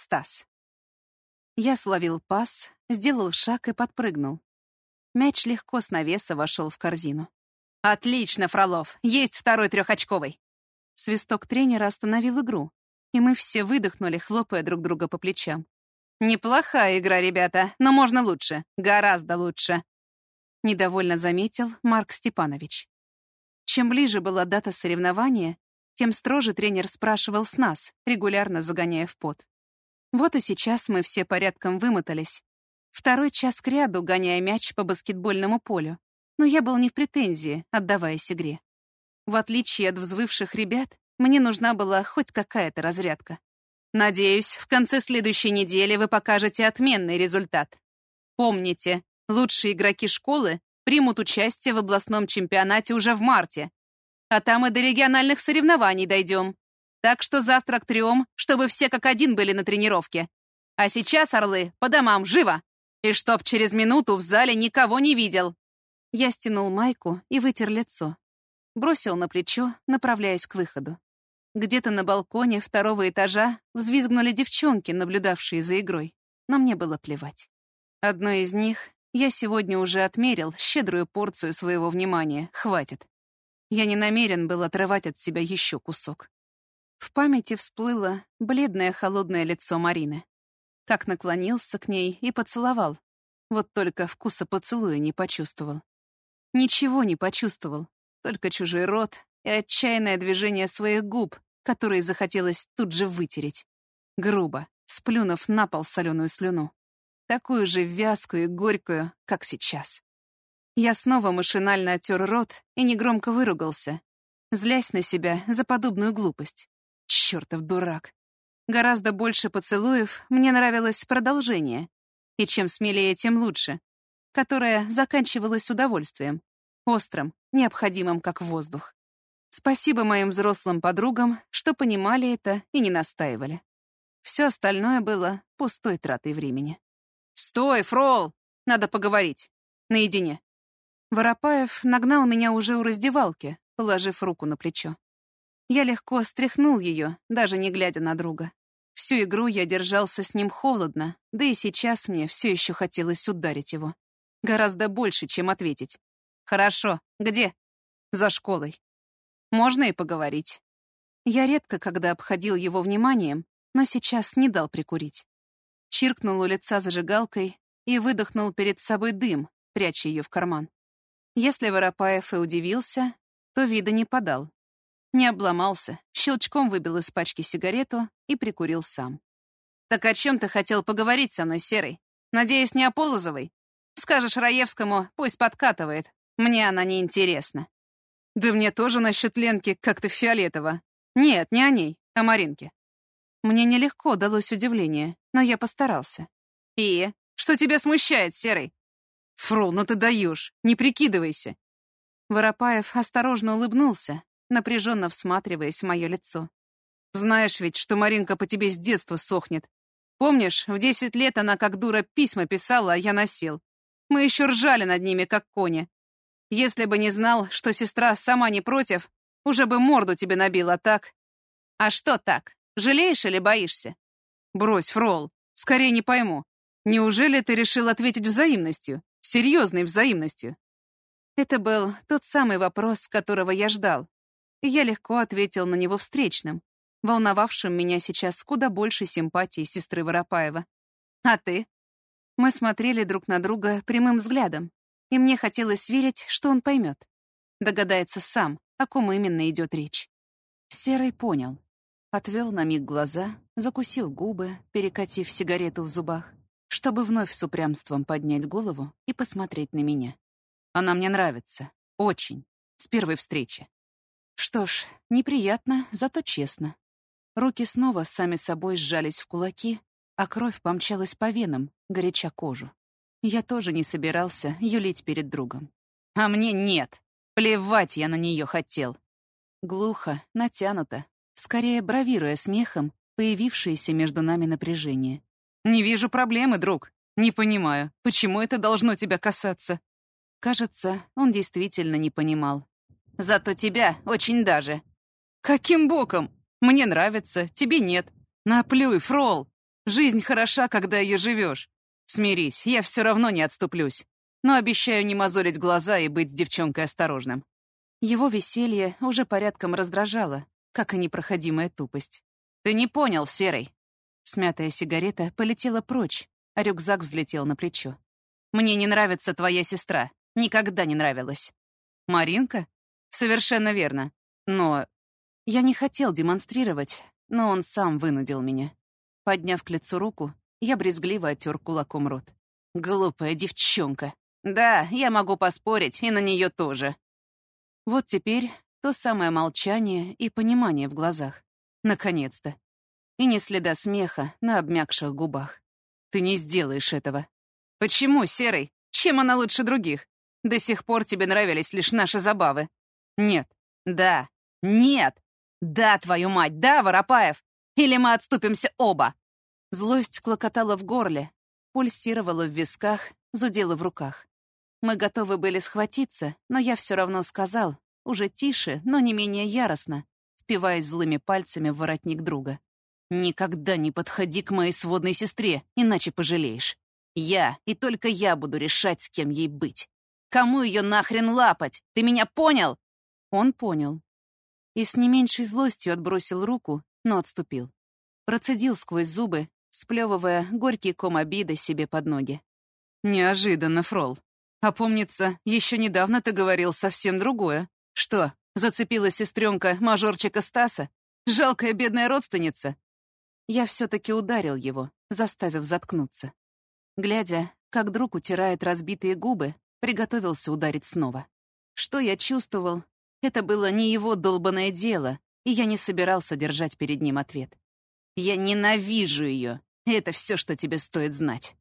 Стас. Я словил пас, сделал шаг и подпрыгнул. Мяч легко с навеса вошел в корзину. «Отлично, Фролов! Есть второй трехочковый!» Свисток тренера остановил игру, и мы все выдохнули, хлопая друг друга по плечам. «Неплохая игра, ребята, но можно лучше, гораздо лучше», — недовольно заметил Марк Степанович. Чем ближе была дата соревнования, тем строже тренер спрашивал с нас, регулярно загоняя в пот. Вот и сейчас мы все порядком вымотались. Второй час кряду, гоняя мяч по баскетбольному полю. Но я был не в претензии, отдаваясь игре. В отличие от взвывших ребят, мне нужна была хоть какая-то разрядка. Надеюсь, в конце следующей недели вы покажете отменный результат. Помните, лучшие игроки школы примут участие в областном чемпионате уже в марте. А там и до региональных соревнований дойдем. Так что завтра к 3, чтобы все как один были на тренировке. А сейчас, орлы, по домам, живо! И чтоб через минуту в зале никого не видел. Я стянул майку и вытер лицо. Бросил на плечо, направляясь к выходу. Где-то на балконе 2-го этажа взвизгнули девчонки, наблюдавшие за игрой. Но мне было плевать. Одной из них я сегодня уже отмерил щедрую порцию своего внимания. Хватит. Я не намерен был отрывать от себя еще кусок. В памяти всплыло бледное холодное лицо Марины. Как наклонился к ней и поцеловал. Вот только вкуса поцелуя не почувствовал. Ничего не почувствовал, только чужой рот и отчаянное движение своих губ, которые захотелось тут же вытереть. Грубо, сплюнув на пол соленую слюну. Такую же вязкую и горькую, как сейчас. Я снова машинально оттер рот и негромко выругался, злясь на себя за подобную глупость. Чёртов дурак. Гораздо больше поцелуев мне нравилось продолжение. И чем смелее, тем лучше. Которое заканчивалось удовольствием. Острым, необходимым, как воздух. Спасибо моим взрослым подругам, что понимали это и не настаивали. Все остальное было пустой тратой времени. «Стой, Фрол! Надо поговорить. Наедине». Воропаев нагнал меня уже у раздевалки, положив руку на плечо. Я легко стряхнул ее, даже не глядя на друга. Всю игру я держался с ним холодно, да и сейчас мне все еще хотелось ударить его. Гораздо больше, чем ответить. «Хорошо. Где?» «За школой». «Можно и поговорить». Я редко когда обходил его вниманием, но сейчас не дал прикурить. Чиркнул у лица зажигалкой и выдохнул перед собой дым, пряча ее в карман. Если Воропаев и удивился, то вида не подал. Не обломался, щелчком выбил из пачки сигарету и прикурил сам. «Так о чем ты хотел поговорить со мной, Серый? Надеюсь, не о Полозовой? Скажешь Раевскому, пусть подкатывает. Мне она не интересна». «Да мне тоже насчет Ленки как-то фиолетово. Нет, не о ней, о Маринке». Мне нелегко далось удивление, но я постарался. «И? Что тебя смущает, Серый?» «Фрол, ну ты даешь, не прикидывайся». Воропаев осторожно улыбнулся, напряженно всматриваясь в мое лицо. «Знаешь ведь, что Маринка по тебе с детства сохнет. Помнишь, в 10 лет она как дура письма писала, а я носил. Мы еще ржали над ними, как кони. Если бы не знал, что сестра сама не против, уже бы морду тебе набила, так?» «А что так? Жалеешь или боишься?» «Брось, Фрол, скорее не пойму. Неужели ты решил ответить взаимностью? Серьезной взаимностью?» Это был тот самый вопрос, которого я ждал. И я легко ответил на него встречным, волновавшим меня сейчас куда больше симпатии сестры Воропаева. «А ты?» Мы смотрели друг на друга прямым взглядом, и мне хотелось верить, что он поймет. Догадается сам, о ком именно идет речь. Серый понял. Отвел на миг глаза, закусил губы, перекатив сигарету в зубах, чтобы вновь с упрямством поднять голову и посмотреть на меня. Она мне нравится. Очень. С первой встречи. Что ж, неприятно, зато честно. Руки снова сами собой сжались в кулаки, а кровь помчалась по венам, горяча кожу. Я тоже не собирался юлить перед другом. А мне нет. Плевать я на нее хотел. Глухо, натянуто, скорее бравируя смехом появившееся между нами напряжение. «Не вижу проблемы, друг. Не понимаю, почему это должно тебя касаться?» Кажется, он действительно не понимал. «Зато тебя очень даже». «Каким боком? Мне нравится, тебе нет. Наплюй, Фрол. Жизнь хороша, когда ее живешь. Смирись, я все равно не отступлюсь. Но обещаю не мозолить глаза и быть с девчонкой осторожным». Его веселье уже порядком раздражало, как и непроходимая тупость. «Ты не понял, Серый». Смятая сигарета полетела прочь, а рюкзак взлетел на плечо. «Мне не нравится твоя сестра. Никогда не нравилась». «Маринка?» «Совершенно верно. Но...» Я не хотел демонстрировать, но он сам вынудил меня. Подняв к лицу руку, я брезгливо оттер кулаком рот. «Глупая девчонка. Да, я могу поспорить, и на нее тоже». Вот теперь то самое молчание и понимание в глазах. Наконец-то. И ни следа смеха на обмякших губах. «Ты не сделаешь этого». «Почему, Серый? Чем она лучше других? До сих пор тебе нравились лишь наши забавы». «Нет». «Да». «Нет». «Да, твою мать, да, Воропаев? Или мы отступимся оба?» Злость клокотала в горле, пульсировала в висках, зудела в руках. Мы готовы были схватиться, но я все равно сказал, уже тише, но не менее яростно, впиваясь злыми пальцами в воротник друга. «Никогда не подходи к моей сводной сестре, иначе пожалеешь. Я и только я буду решать, с кем ей быть. Кому ее нахрен лапать? Ты меня понял?» Он понял. И с не меньшей злостью отбросил руку, но отступил. Процедил сквозь зубы, сплевывая горький ком обиды себе под ноги. «Неожиданно, Фрол. А помнится, еще недавно ты говорил совсем другое. Что, зацепила сестренка мажорчика Стаса? Жалкая бедная родственница?» Я все-таки ударил его, заставив заткнуться. Глядя, как друг утирает разбитые губы, приготовился ударить снова. Что я чувствовал? Это было не его долбанное дело, и я не собирался держать перед ним ответ. «Я ненавижу ее. Это все, что тебе стоит знать».